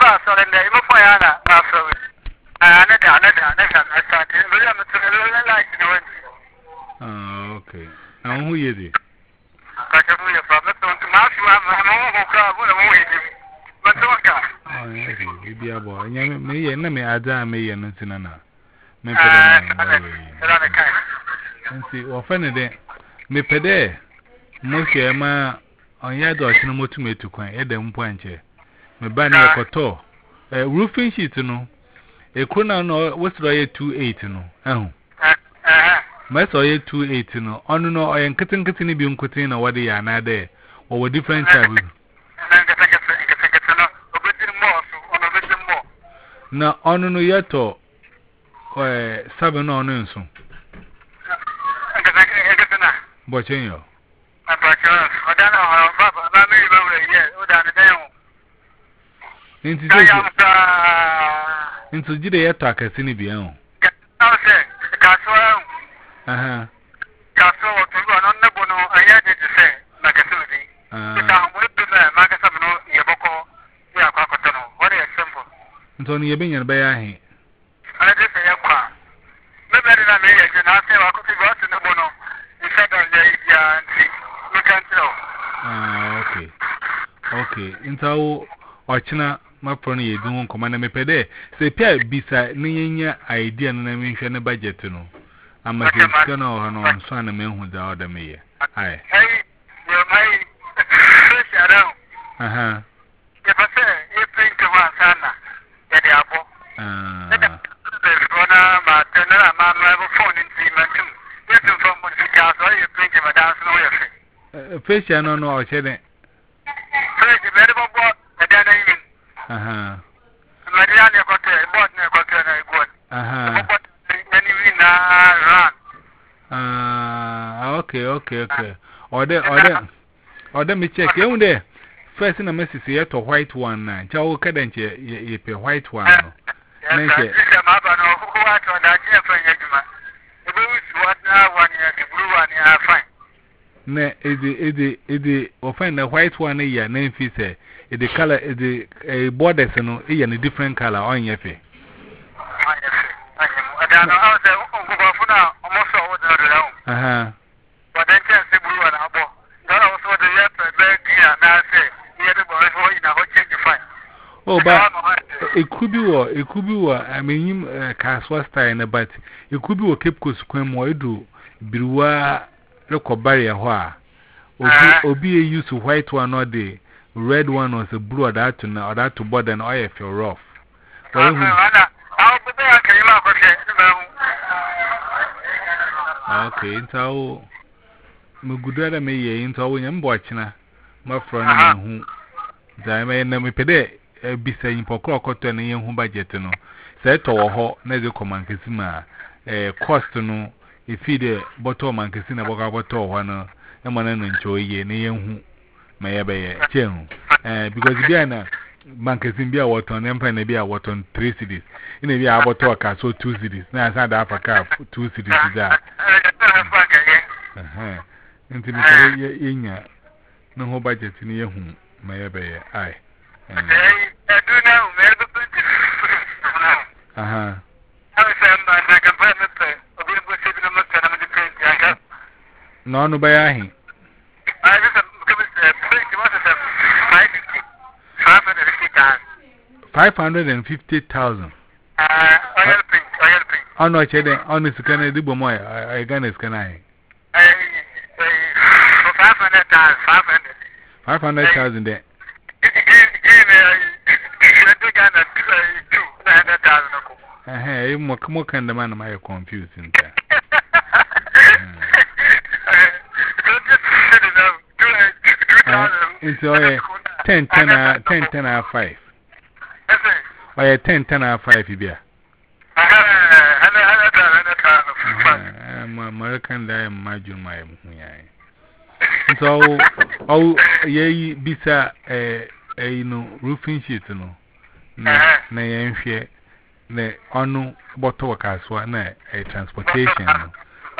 are sorry, I'm for Yana. Okay. Now who is it? Maybe a boy. Me, Ada, me, and Sinana. Me, and see, offended me pede. Most Emma on your door, no more to me to quite Adam Poinche. Me banner a coto. A roofing sheet, no. A corner no, what's the 280 no? Oh. Mess or 280 no. Oh no, I am cutting be cutting or what they are not there. Or different type. No, oh no, yet or 7 on so. Watching you. Into Jide attack a Sinibian. Aha. Castle to run on the bono, I had to say, like a silly. Magasano, Yaboko, Yakotono. What is simple? Anthony, you've been in Bayahi. I just say, Yapa. Maybe I may have been asking what could be got in the bono. You said that you can't tell. Okay. Into Ochina, my pony, you don't command me pede. Say, Pierre, beside Nia idea and I mention a budget to know. I'm a good son or son and man who's the other mayor. Aye. Hey, you're my fish around. Aha. If I say, you think to one son, that the apple. There's gonna matter, my phone in 3 months. Listen from what you got, or you think of a dance lawyer. Fish, I don't know, I said it. Fish, the medical board, the dinner evening. Aha. Mariana got a board, never got a good. Aha. Okay. Order me check. You there. First in a message here to white one. Chow cadent ye pay white one. Nancy. Ne, is offend the white one a year, name fee say. The color is the borders and a different color on your face. Aha. But then just the blue and apple. That was what the yet and I say, the boy who in a hot change to find. Oh, but it could be I mean, Caswa style, but it could be a Cape Coast Squam or do Birua local barrier. Obi used to white one or the red one was a blue or that to board an oil if you're rough. Okay, into Mugudra may into our young watching my friend who I may pede be saying for cotton and young budget no. Set or hot, neither command Cassima a cost to know if he the bottom and Cassina Bogaboto one and one enjoy ye near who may be a chain. Because Diana Mancasin be a water on Empire be a water on 3 cities. In a year about talk, so 2 cities. Now, South Africa, 2 cities. Into the no budget in your home, may be aye. Aha. No, by ahi. 550,000. Oh no, Chede, honest can I do more? I can is can I? 500,000 there. Hey, more can the man of my confusing. It's all 10, 5. Why 10, 5 here? American die imagine my so oh ye bisa no roofing sheet no na yenhwe na onu bottle kaswa na transportation no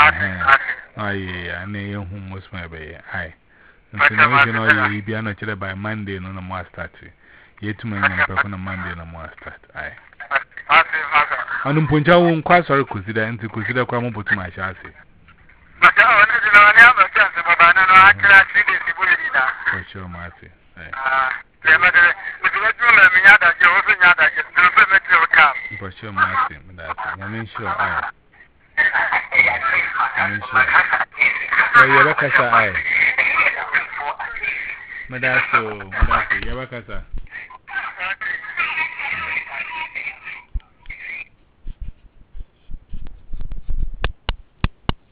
aye na yenhu most my be ai nti na we no ye bia no chere by Monday no na mo start Yet to my Pepper Monday no more start. Aye. And Punja won't quite sorry consider and to consider Cramo to my chassis. But I want to know a chance of a banana. I can't see this. For sure, Marcy. For sure, Marcy. I mean, sure, I mean, sure. You're a cassa, I. Madasso, Yabakasa.